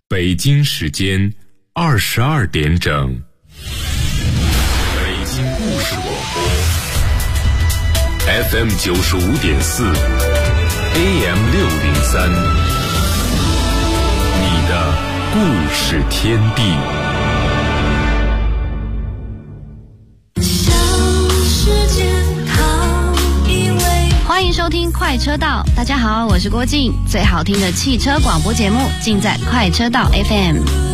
北京时间22点整，北京故事广播 FM 95.4 AM 603，你的故事天地。 欢迎收听快车道，大家好，我是郭静，最好听的汽车广播节目尽在快车道 FM。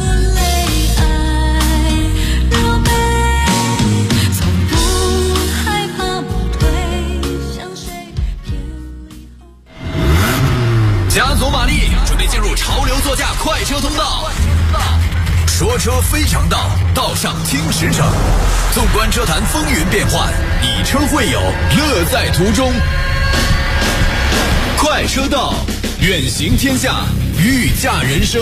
加足马力，准备进入潮流座驾快车通道。说车非常道，道上听实诚。纵观车坛风云变幻，以车会友，乐在途中。快车道，远行天下，御驾人生。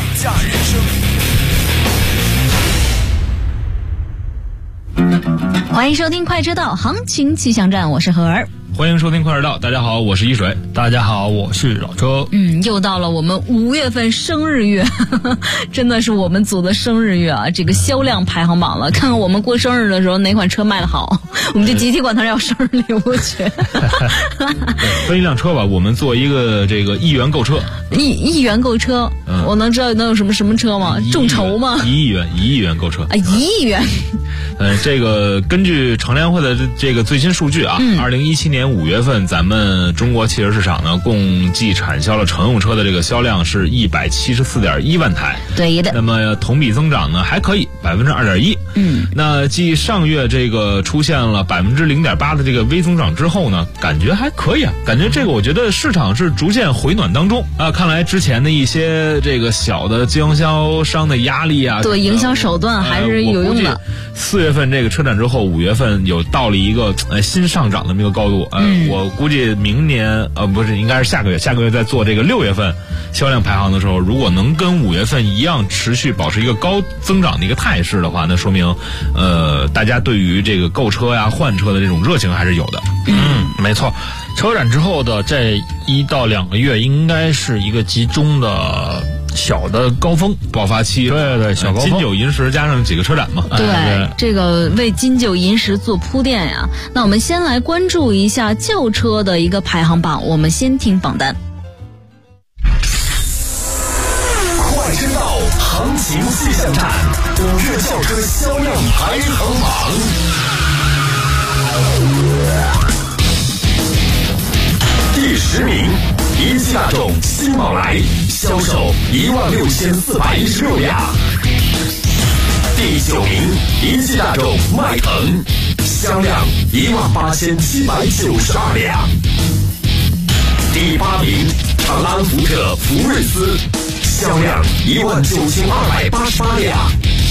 欢迎收听快车道行情气象站，我是何儿。 欢迎收听快车道，大家好，我是一水。 大家好，我是老周。 又到了我们5月份生日月，真的是我们组的生日月啊！这个销量排行榜了，看看我们过生日的时候哪款车卖得好，我们就集体管它要生日礼物去。 分一辆车吧，我们做一个这个1亿元购车。 1亿元购车，我能知道能有什么车吗？众筹吗 ？1亿元购车啊 ！1亿元。 这个根据乘联会的这个最新数据啊，2017年5月份，咱们中国汽车市场呢，共计产销了乘用车的这个销量是174.1万台。 对的。 那么同比增长呢还可以2.1%。那继上月这个出现了0.8%的这个微增长之后呢，感觉还可以啊，感觉这个我觉得市场是逐渐回暖当中啊。看来之前的一些这个小的经销商的压力啊， 对营销手段还是有用的。 4月份这个车展之后，5月份有到了一个新上涨的这么一个高度。我估计明年不是，应该是下个月在做这个6月份销量排行的时候，如果能跟5月份一样持续保持一个高增长的一个态势的话，那说明大家对于这个购车呀换车的这种热情还是有的。 没错，车展之后的这1到2个月应该是一个集中的小的高峰爆发期。 对，小高峰， 金九银十加上几个车展嘛。 对，这个为金九银十做铺垫呀。那我们先来关注一下轿车的一个排行榜，我们先听榜单。 快车道行情气象站5月轿车销量排行榜。第10名，一汽大众新宝来，销售16416辆。第9名，一汽大众迈腾，销量18792辆。第8名，长安福特福睿斯，销量19288辆。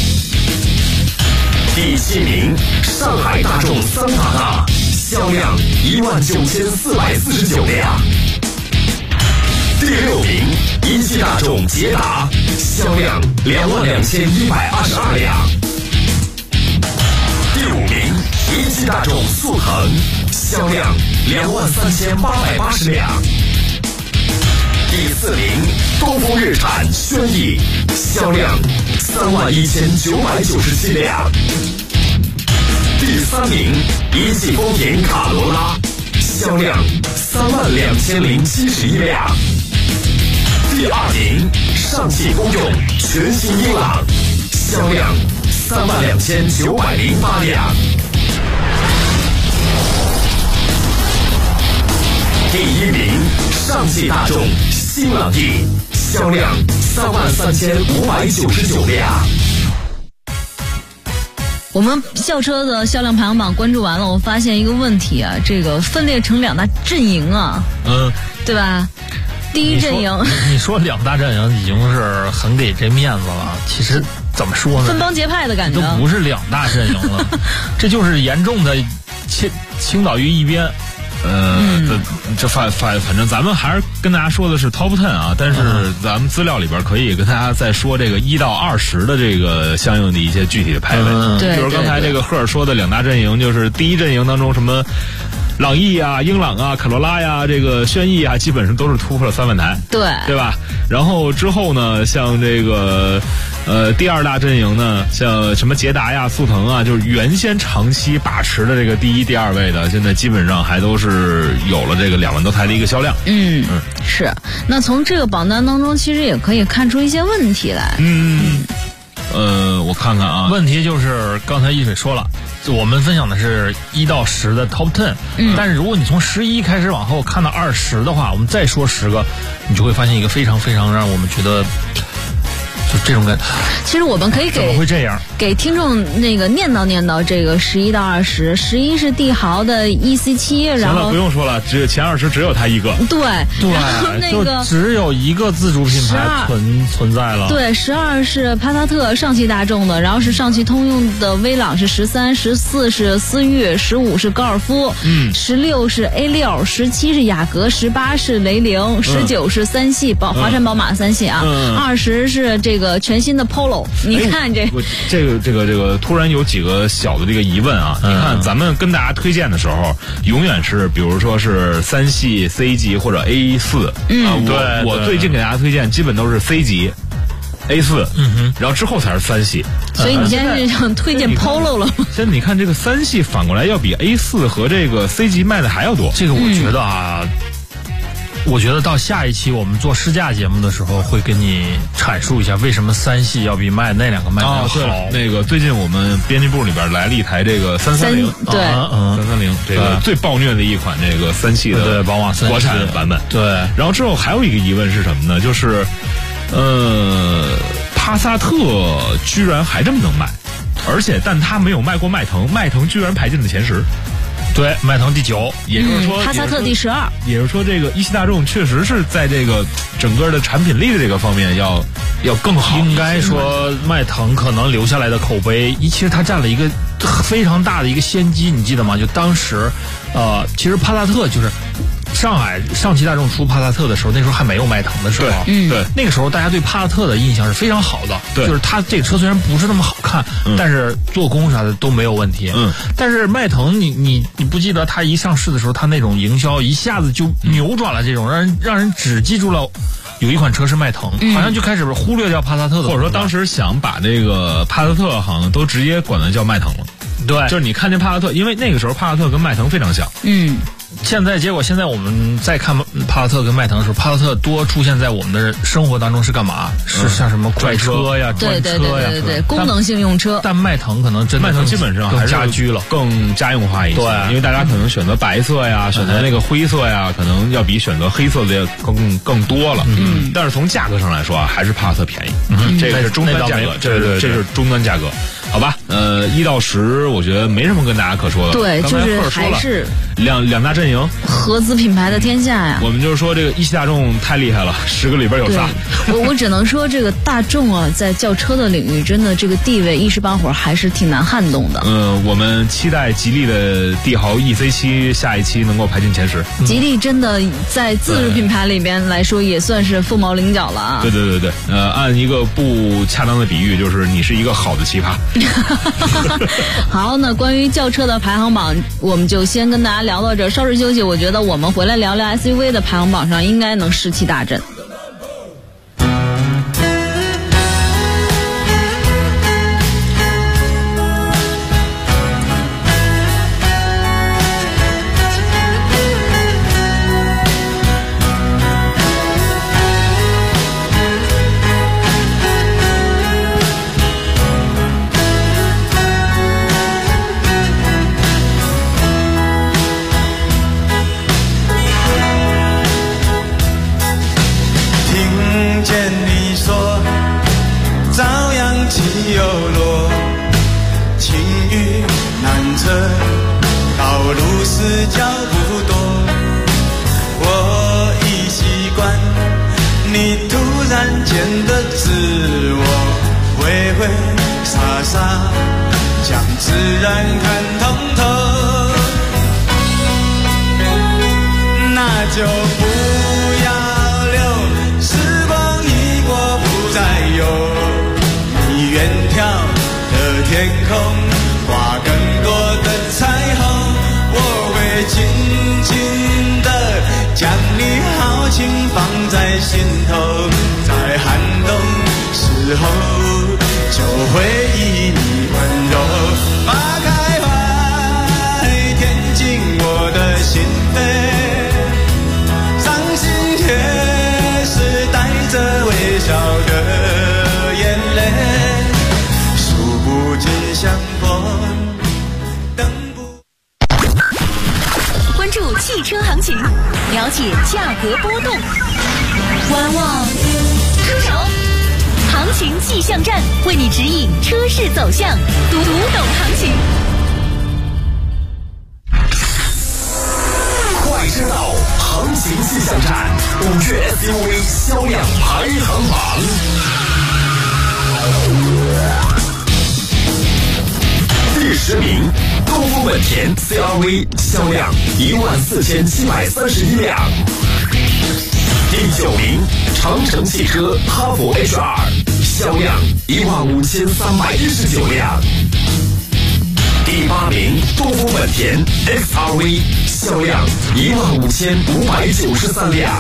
第7名，上海大众桑塔纳，销量19449辆。第6名，一汽大众捷达，销量22122辆。第5名，一汽大众速腾，销量23880辆。第4名，东风日产轩逸，销量31997辆。第3名，一汽丰田卡罗拉，销量32071辆。第2名，上汽通用全新英朗，销量32908辆。第1名，上汽大众新朗逸，销量33599辆。 我们轿车的销量排行榜关注完了，我发现一个问题啊，这个分裂成2大阵营啊，对吧？第一阵营， 你说2大阵营已经是很给这面子了。其实怎么说呢？ 分帮结派的感觉， 都不是2大阵营了，这就是严重的倾倒于一边。 反正咱们还是跟大家说的是 Top 10啊，但是咱们资料里边可以跟大家再说这个1到20的这个相应的一些具体的排位。 对， 比如刚才这个赫尔说的2大阵营，就是第一阵营当中什么朗逸啊、英朗啊、卡罗拉呀、这个轩逸啊，基本上都是突破了3万台，对吧？然后之后呢，像这个第二大阵营呢，像什么捷达呀、速腾啊，就是原先长期把持的这个第一、第二位的，现在基本上还都是有了这个2万多台的一个销量。 是。那从这个榜单当中，其实也可以看出一些问题来。 我看看啊， 问题就是刚才一水说了，我们分享的是1到10的 Top 10，但是如果你从11开始往后看到20的话，我们再说10个，你就会发现一个非常非常让我们觉得就这种感觉。 其实我们可以怎么会这样？ 给听众那个念叨这个11到20。11是帝豪的 EC7， 然后行了，不用说了，前20只有它一个。 对，然后那个就只有一个自主品牌存在了。 对，12是帕萨特上汽大众的，然后是上汽通用的威朗是13， 14是思域， 15是高尔夫，16是 A6， 17是雅阁， 18是雷凌，19是三系华晨宝马三系啊，20是这个全新的 Polo。你看这个突然有几个小的这个疑问啊！你看咱们跟大家推荐的时候，永远是比如说是3系 C 级或者 A4，我最近给大家推荐基本都是 C 级 A4，然后之后才是3系。 所以你现在是想推荐 Polo 了吗？ 现在你看这个3系反过来要比 A4 和这个 C 级卖的还要多。 这个我觉得啊。我觉得到下一期我们做试驾节目的时候，会跟你阐述一下为什么3系要比卖那2个卖的好。 那个最近我们编辑部里边来了一台这个330， 对 ，330这个最暴虐的一款这个3系的宝马国产版本。 对， 然后之后还有一个疑问是什么呢？就是帕萨特居然还这么能卖，但它没有卖过迈腾，迈腾居然排进了前10。 对，迈腾第9， 也就是说， 帕萨特第12。 也就是说，这个一汽大众确实是在这个整个的产品力的这个方面要更好。 应该说，迈腾可能留下来的口碑，其实它占了一个非常大的一个先机，你记得吗？就当时，其实帕萨特就是上海上汽大众出帕萨特的时候，那时候还没有迈腾的时候， 对， 那个时候大家对帕萨特的印象是非常好的， 对， 就是它这个车虽然不是那么好看，但是做工啥的都没有问题，但是迈腾你不记得它一上市的时候，它那种营销一下子就扭转了这种，让人只记住了有一款车是迈腾，好像就开始忽略掉帕萨特的， 或者说当时想把这个帕萨特好像都直接管它叫迈腾了， 对， 就是你看见帕萨特，因为那个时候帕萨特跟迈腾非常像， 结果现在我们再看帕萨特跟迈腾的时候，帕萨特多出现在我们的生活当中是干嘛？是像什么快车呀、专车呀， 对，功能性用车。 但迈腾可能真的迈腾基本上还是家居了， 更家用化一些。 对， 因为大家可能选择白色呀，选择那个灰色呀，可能要比选择黑色的更多了。但是从价格上来说啊，还是帕萨特便宜。这个是终端价格，这是终端价格。好吧，1到10，我觉得没什么跟大家可说的。 对，就是还是两大阵营， 合资品牌的天下呀。 我们就是说，这个一汽大众太厉害了，10个里边有仨。 我只能说，这个大众啊，在轿车的领域，真的这个地位一时半会儿还是挺难撼动的。 我们期待吉利的帝豪 EC7下一期能够排进前10。 吉利真的在自主品牌里边来说，也算是凤毛麟角了啊。 对，按一个不恰当的比喻，就是你是一个好的奇葩。 好，那关于轿车的排行榜，我们就先跟大家聊到这儿，稍事休息。我觉得我们回来聊聊 SUV 的排行榜上，应该能士气大振。 天空挂更多的彩虹，我会尽情放在心头，在寒冬时候就会以你温柔。花开怀，填进我的心扉，伤心却是带着微笑的眼泪，数不尽相逢。 关注汽车行情，了解价格波动，观望出手，行情气象站为你指引车市走向，读懂行情。 快车道行情气象站5月 SUV 销量排行榜。第10名，东风本田 CR-V 销量14731辆。第9名，长城汽车哈弗 H2 销量15319辆。第8名，东风本田 XR-V 销量15593辆。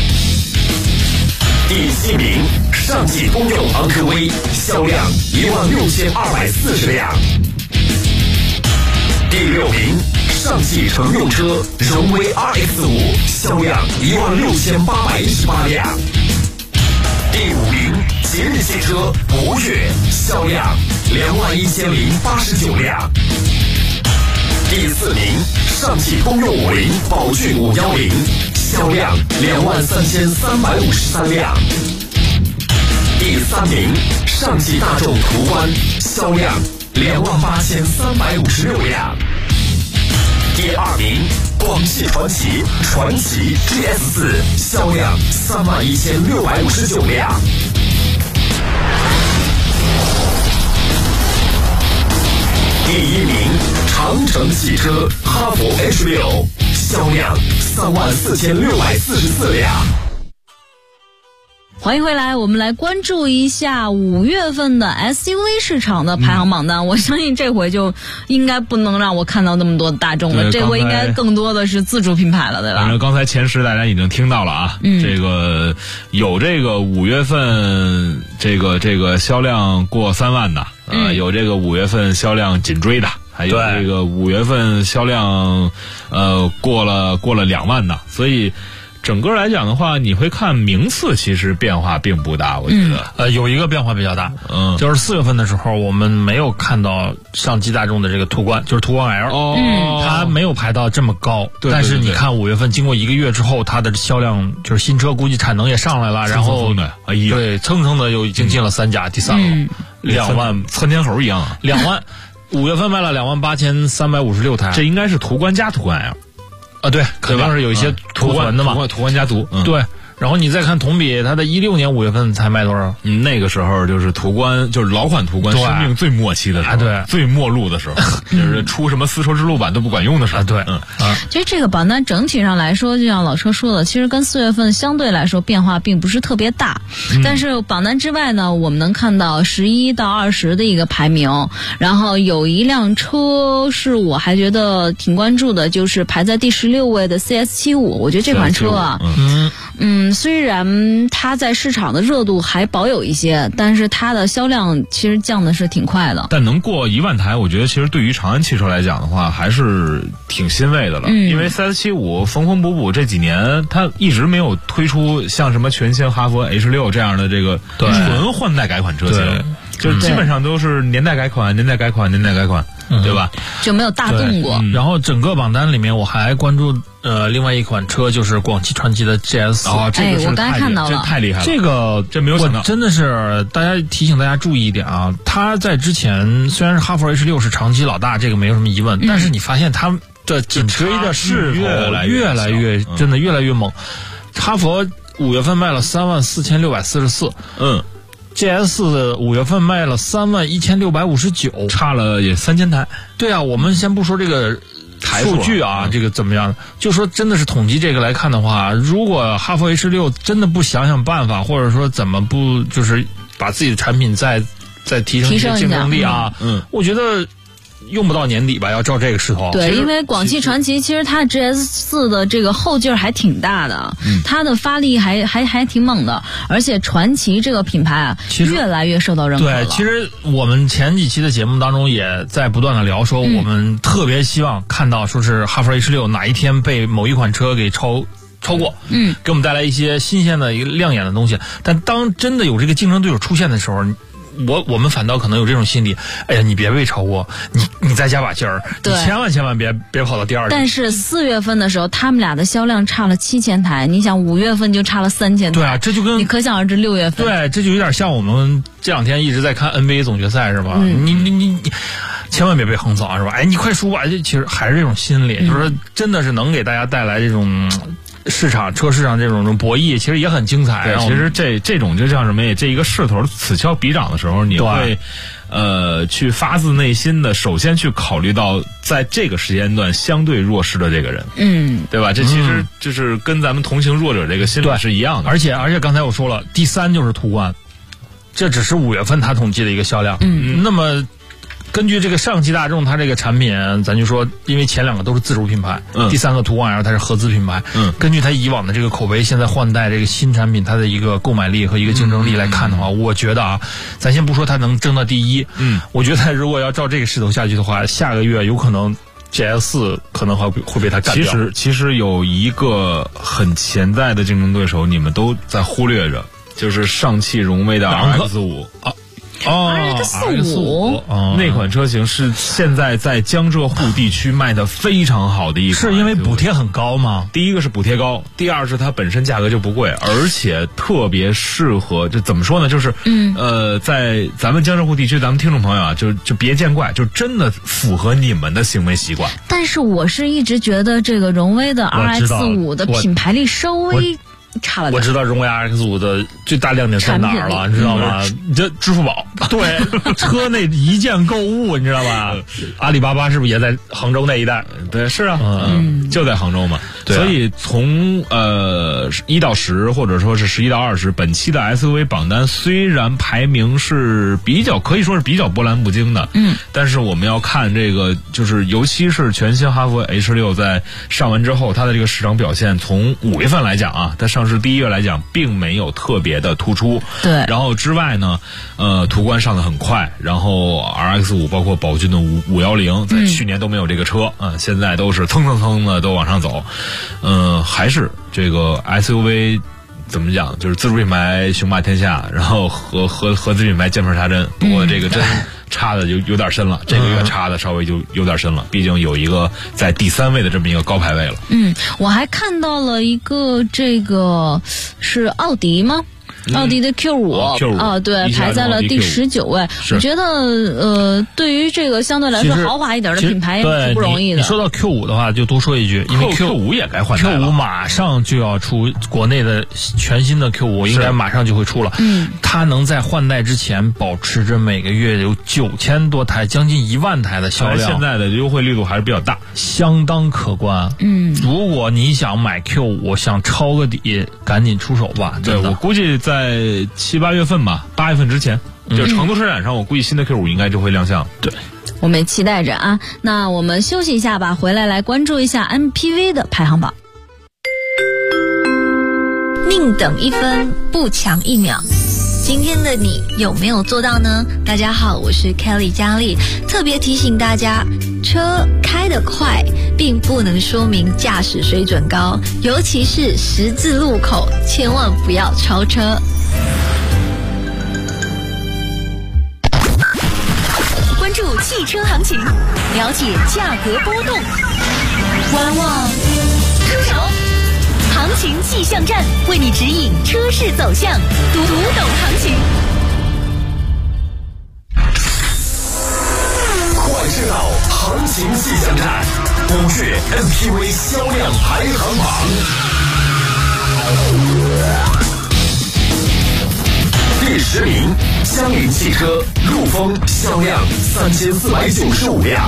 第7名，上汽通用昂科威销量16240辆。第6名，上汽乘用车荣威 RX5 销量16818辆。第5名，吉利汽车博越销量21089辆。第4名，上汽通用5菱宝骏510销量23353辆。第3名，上汽大众途观销量28356辆。第2名，广汽传祺GS4销量31659辆。第1名，长城汽车哈弗 H6销量34644辆。 欢迎回来，我们来关注一下5月份的 SUV 市场的排行榜单。我相信这回就应该不能让我看到那么多的大众了，这回应该更多的是自主品牌了，对吧？ 反正刚才前10大家已经听到了啊，这个有这个5月份这个销量过3万的，有这个5月份销量紧追的，还有这个5月份销量过了2万的，所以整个来讲的话，你会看名次其实变化并不大，我觉得。 有一个变化比较大，就是4月份的时候，我们没有看到上汽大众的这个途观，就是途观 L，它没有排到这么高。 对， 但是你看5月份经过1个月之后，它的销量就是新车估计产能也上来了，然后对，蹭蹭的又已经进了3甲第3了，2万窜天猴一样 ，2万，5月份卖了28356台， 这应该是途观加途观 L。 对，肯定是有一些途观的嘛， 途观家族， 对。然后你再看同比，它的16年5月份才卖多少？ 那个时候就是途观，就是老款途观生命最末期的时候， 对， 最末路的时候，就是出什么丝绸之路版都不管用的时候， 对， 其实这个榜单整体上来说，就像老车说的，其实跟4月份相对来说变化并不是特别大。但是榜单之外呢，我们能看到11到20的一个排名，然后有一辆车是我还觉得挺关注的，就是排在第16位的 CS75，我觉得这款车啊，虽然它在市场的热度还保有一些，但是它的销量其实降的是挺快的。 但能过1万台，我觉得其实对于长安汽车来讲的话，还是挺欣慰的了。因为CS75缝缝补补这几年，它一直没有推出像什么全新哈弗 H6这样的这个纯换代改款车型，就基本上都是年代改款，对吧？ 就没有大动过。 然后整个榜单里面，我还关注另外一款车，就是广汽传祺的 GS4。 这个是我刚才看到了， 太厉害了。 这个没有想到， 真的是大家提醒大家注意一点啊！它在之前虽然是哈弗 H6是长期老大，这个没有什么疑问，但是你发现它的紧追的势头越来越真的越来越猛。哈弗5月份卖了34644，GS4 5月份卖了31659， 差了也3000台。 对啊，我们先不说这个数据啊，这个怎么样？就说真的是统计这个来看的话，如果哈弗 H6 真的不想想办法，或者说怎么不就是把自己的产品再提升一些竞争力啊？我觉得用不到年底吧，要照这个势头。 对，因为广汽传祺其实它 GS4 的这个后劲儿还挺大的，它的发力还挺猛的，而且传祺这个品牌啊，越来越受到认可了。 对，其实我们前几期的节目当中也在不断的聊说，我们特别希望看到说是哈弗 H6 哪一天被某一款车给超过，给我们带来一些新鲜的一个亮眼的东西。但当真的有这个竞争对手出现的时候，我们反倒可能有这种心理，哎呀，你别被超过，你再加把劲儿，你千万别跑到第二。 但是4月份的时候，他们俩的销量差了7000台，你想5月份就差了3000台。 对啊，这就跟你可想而知6月份。 对，这就有点像我们这两天一直在看 NBA 总决赛是吧？你千万别被横扫是吧？哎，你快输吧！其实还是这种心理，就是说真的是能给大家带来这种。车市场这种博弈其实也很精彩。 其实这种就像什么呀？这一个势头此消彼长的时候，你会去发自内心的首先去考虑到在这个时间段相对弱势的这个人，对吧？这其实就是跟咱们同情弱者这个心理是一样的。 而且刚才我说了，第3就是途观，这只是5月份他统计的一个销量。那么。根据这个上汽大众，它这个产品，咱就说，因为前2个都是自主品牌，第3个途观 L 它是合资品牌，根据它以往的这个口碑，现在换代这个新产品，它的一个购买力和一个竞争力来看的话，我觉得啊，咱先不说它能争到第1，我觉得如果要照这个势头下去的话，下个月有可能 GS4 可能会被它干掉。 其实有一个很潜在的竞争对手，你们都在忽略着，就是上汽荣威的 RX5 RX5 那款车型是现在在江浙沪地区卖的非常好的一款， 是因为补贴很高吗？ 第一个是补贴高，第二是它本身价格就不贵，而且特别适合，这怎么说呢？就是在咱们江浙沪地区，咱们听众朋友啊，就别见怪，就真的符合你们的行为习惯。 但是我是一直觉得这个荣威的 RX5 的品牌力稍微。差了点。 我知道荣威 RX5 的最大亮点在哪儿了，你知道吗？你这支付宝，对，车内一键购物，你知道吧？阿里巴巴是不是也在杭州那一带？ 对，是啊，就在杭州嘛。 对啊， 所以从1到10，或者说是11到20，本期的 SUV 榜单虽然排名是可以说是比较波澜不惊的，但是我们要看这个，就是尤其是全新哈弗 H6 在上完之后，它的这个市场表现，从5月份来讲啊，它上市第1月来讲，并没有特别的突出。 对。 然后之外呢，途观上的很快，然后 RX5 包括宝骏的510，在去年都没有这个车现在都是蹭蹭蹭的都往上走。还是这个 SUV 怎么讲，就是自主品牌雄霸天下，然后合资品牌见缝插针。不过这个真插的有点深了，这个月插的稍微就有点深了，毕竟有一个在第3位的这么一个高排位了。 我还看到了一个，这个是奥迪吗？奥迪的 Q5 啊，对，排在了第19位。我觉得对于这个相对来说豪华一点的品牌也挺不容易的。 你说到 Q5 的话，就多说一句，因为 Q5 也该换代了。 Q5 马上就要出国内的全新的 Q5，应该马上就会出了。它能在换代之前保持着每个月有9000多台，将近1万台的销量。 现在的优惠力度还是比较大， 相当可观。如果你想买 Q5，想抄个底，赶紧出手吧。 对，我估计在7、8月份吧，8月份之前，就成都车展上，我估计新的 Q5 应该就会亮相。 对， 我们期待着啊。那我们休息一下吧，回来关注一下 MPV 的排行榜。 宁等1分，不强1秒。今天的你有没有做到呢？大家好，我是 Kelly 佳丽，特别提醒大家，车开得快并不能说明驾驶水准高，尤其是十字路口，千万不要超车。关注汽车行情，了解价格波动，观望出手。行情气象站为你指引车市走向，读懂行情。 快车道行情气象站，5月 MPV 销量排行榜。第10名，江铃汽车陆风销量3495辆。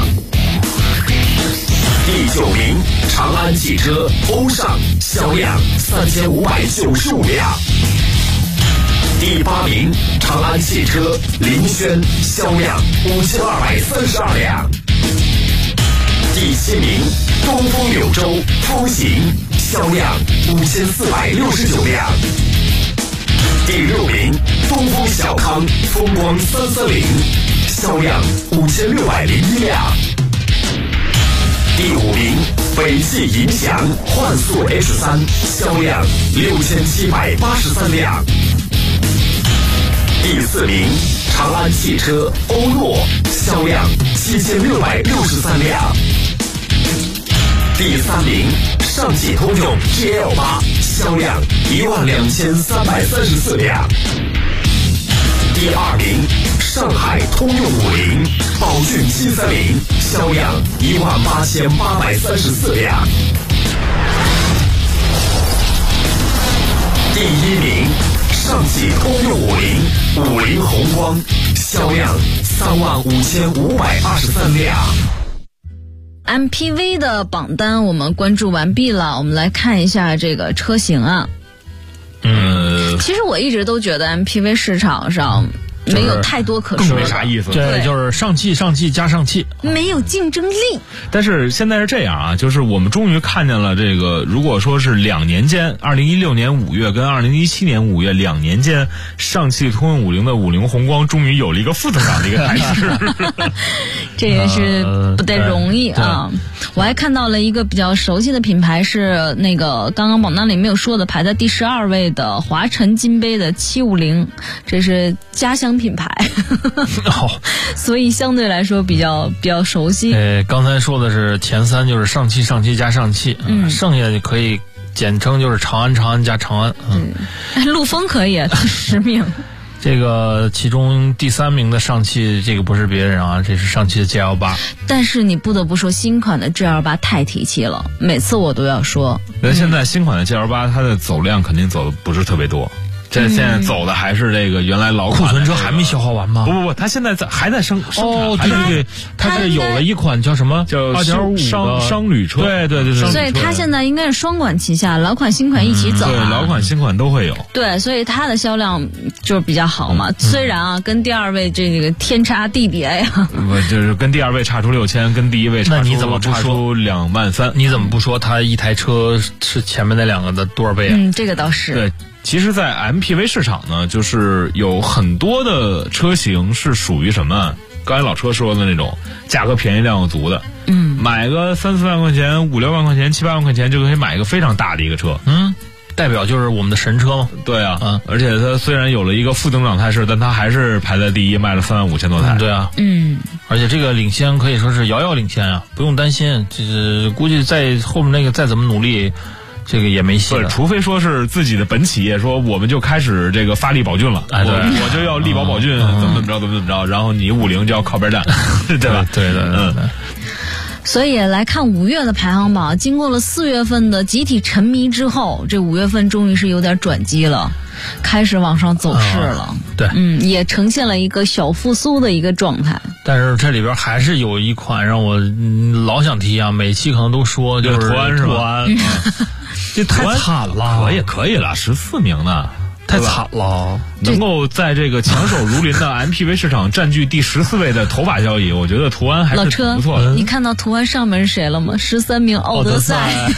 第9名，长安汽车欧尚销量3595辆。第8名，长安汽车凌轩销量5232辆。 第7名，东风柳州风行，销量5469辆。第6名，东风小康风光340，销量5601辆。第5名，北汽银翔幻速 H3，销量6783辆。第4名，长安汽车欧诺，销量7663辆。第3名，上汽通用 GL8，销量12334辆。第2名，上海通用50宝骏730，销量18834辆。第1名，上汽通用50红光，销量35523辆。 MPV 的榜单我们关注完毕了，我们来看一下这个车型啊。其实我一直都觉得 MPV 市场上没有太多可说的， 没啥意思。 对，就是上汽加上汽， 没有竞争力。 但是现在是这样啊，就是我们终于看见了这个，如果说是2年间，2016年5月跟2017年5月2年间，上汽通用50的50红光终于有了一个负增长的一个态势。 这也是不太容易啊。我还看到了一个比较熟悉的品牌，是那个刚刚榜单里没有说的，排在第12位的华晨金杯的750，这是家乡品牌。所以相对来说比较熟悉。 刚才说的是前3就是上汽加上汽，剩下的就可以简称就是长安加长安。 陆风可以第10名。 这个其中第3名的上汽，这个不是别人啊，这是上汽的 GL8。 但是你不得不说，新款的 GL8 太提气了，每次我都要说。 那现在新款的 GL8 它的走量肯定走的不是特别多。这现在走的还是这个原来老款库存车还没消化完吗？ 不，它现在还在生产。 哦，对，它这有了一款叫什么？叫 2.5商旅车。对。 所以它现在应该是双管齐下，老款新款一起走。 对，老款新款都会有。 对，所以它的销量就是比较好嘛。虽然啊，跟第2位这个天差地别呀。 就是跟第2位差出6000，跟第1位差出23000。 你怎么不说它一台车是前面那2个的多少倍啊？ 这个倒是。 对。其实，在 MPV 市场呢，就是有很多的车型是属于什么？刚才老车说的那种价格便宜量又足的，买个3-4万块钱、5-6万块钱、7-8万块钱就可以买一个非常大的一个车， 代表就是我们的神车吗？ 对啊，而且它虽然有了一个负增长态势，但它还是排在第1，卖了35000多台。 对啊，而且这个领先可以说是遥遥领先啊，不用担心，就是估计在后面那个再怎么努力。这个也没戏了， 除非说是自己的本企业说我们就开始这个发力宝骏了，我就要力保宝骏，怎么着，然后你50就要靠边站，对吧？ 对。 所以来看5月的排行榜，经过了4月份的集体沉迷之后，这5月份终于是有点转机了，开始往上走势了。 对， 也呈现了一个小复苏的一个状态。 但是这里边还是有一款让我老想提啊，每期可能都说，就是途安是吧？ 途安，这太惨了， 可以了，14名呢。 太惨了， 能够在这个强手如林的 MPV 市场占据第14位的头把交椅，我觉得途安还是不错的。 你看到途安上面是谁了吗？13名奥德赛。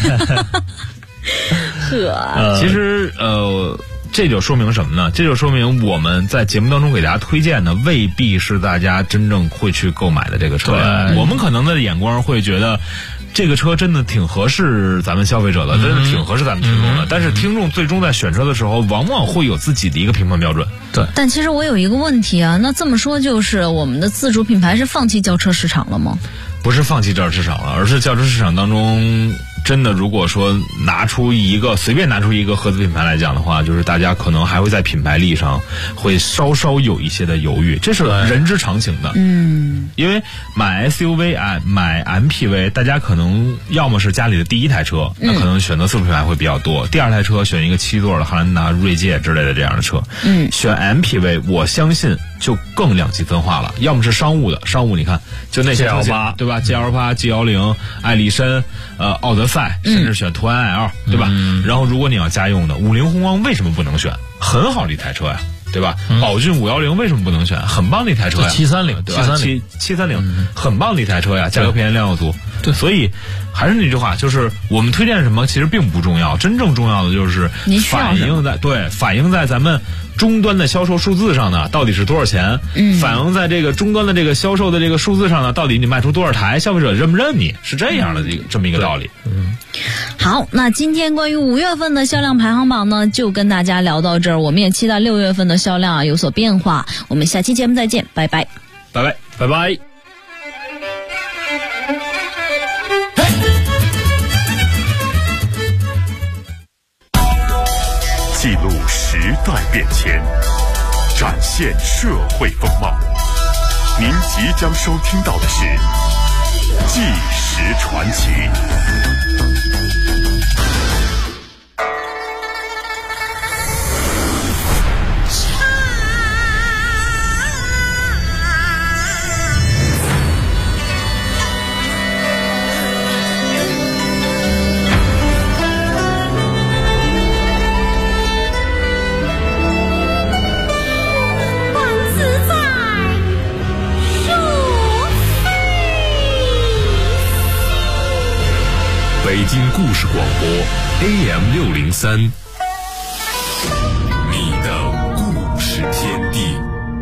其实这就说明什么呢？这就说明我们在节目当中给大家推荐的未必是大家真正会去购买的这个车。我们可能的眼光会觉得这个车真的挺合适咱们消费者的，真的挺合适咱们听众的。但是听众最终在选车的时候，往往会有自己的一个评判标准。 对。 但其实我有一个问题啊，那这么说就是我们的自主品牌是放弃轿车市场了吗？ 不是放弃轿车市场了，而是轿车市场当中真的如果说随便拿出一个合资品牌来讲的话，就是大家可能还会在品牌力上会稍稍有一些的犹豫，这是人之常情的。因为买 SUV 买 MPV， 大家可能要么是家里的第1台车，那可能选择自主品牌会比较多。第2台车选一个7座的汉兰达、锐界之类的这样的车。选 MPV， 我相信就更两极分化了，要么是商务的，商务你看就那些车型，对吧？GL8、G10、艾力绅、奥德赛，甚至选途安 L，对吧？然后如果你要家用的，50宏光为什么不能选？很好的一台车呀。 对吧？宝骏510为什么不能选？很棒的一台车呀 ，730， 对吧？730，很棒的一台车呀，价格便宜量又足。 对， 所以还是那句话，就是我们推荐什么其实并不重要，真正重要的就是反映在咱们终端的销售数字上呢，到底是多少钱？反映在这个终端的这个销售的这个数字上呢，到底你卖出多少台，消费者认不认你，是这样的这么一个道理。 好，那今天关于5月份的销量排行榜呢，就跟大家聊到这儿。我们也期待6月份的销量有所变化。我们下期节目再见，拜拜， 拜拜，拜拜。 记录时代变迁，展现社会风貌。您即将收听到的是《纪实传奇》。北京故事广播 AM603， 你的故事天地。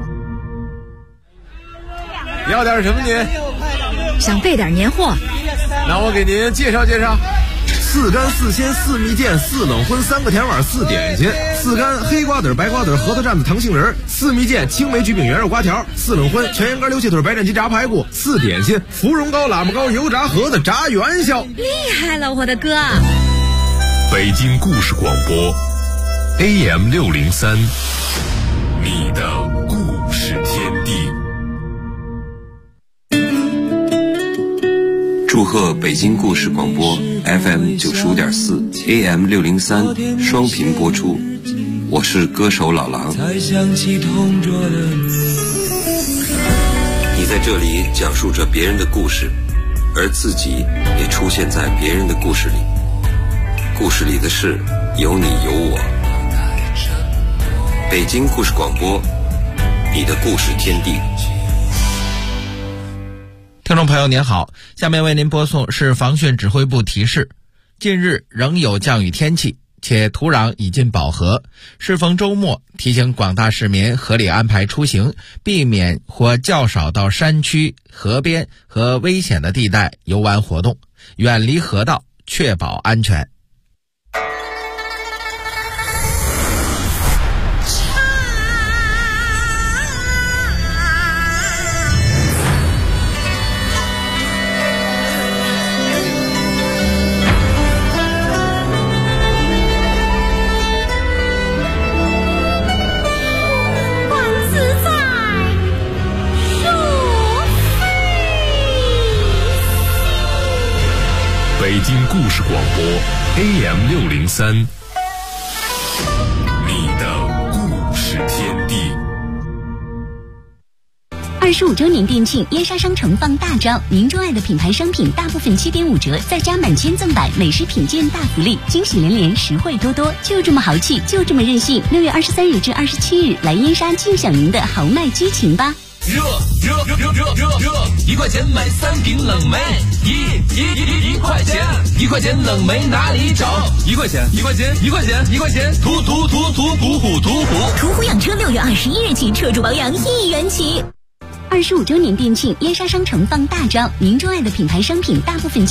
要点什么您？ 想备点年货。 那我给您介绍介绍：4干4鲜4蜜饯4冷荤3个甜碗4点心，4干黑瓜子白瓜子核桃蘸子糖杏仁，4蜜饯青梅焗饼圆肉瓜条，4冷荤全羊肝溜气腿白斩鸡炸排骨，4点心芙蓉糕喇嘛糕油炸盒子炸元宵。 厉害了，我的哥！ 北京故事广播 AM603， 你的故事天地。 祝贺北京故事广播 FM95.4 AM603 双频播出，我是歌手老狼。你在这里讲述着别人的故事，而自己也出现在别人的故事里，故事里的事有你有我。北京故事广播，你的故事天地。 听众朋友您好，下面为您播送市防汛指挥部提示：近日仍有降雨天气，且土壤已近饱和，适逢周末，提醒广大市民合理安排出行，避免或较少到山区、河边和危险的地带游玩活动，远离河道，确保安全。 北京故事广播 AM603， 你的故事天地。 25周年店庆，燕莎商城放大招，您钟爱的品牌商品大部分7.5折，再加满千赠百，美食品鉴大福利，惊喜连连，实惠多多，就这么豪气，就这么任性。6月23日至27日，来燕莎尽享您的豪迈激情吧！ 热，1块钱买3瓶冷梅，1块钱，1块钱冷梅哪里找？1块钱，途虎养车6月21日起车主保养1元起。25周年店庆，燕莎商城放大招，您钟爱的品牌商品大部分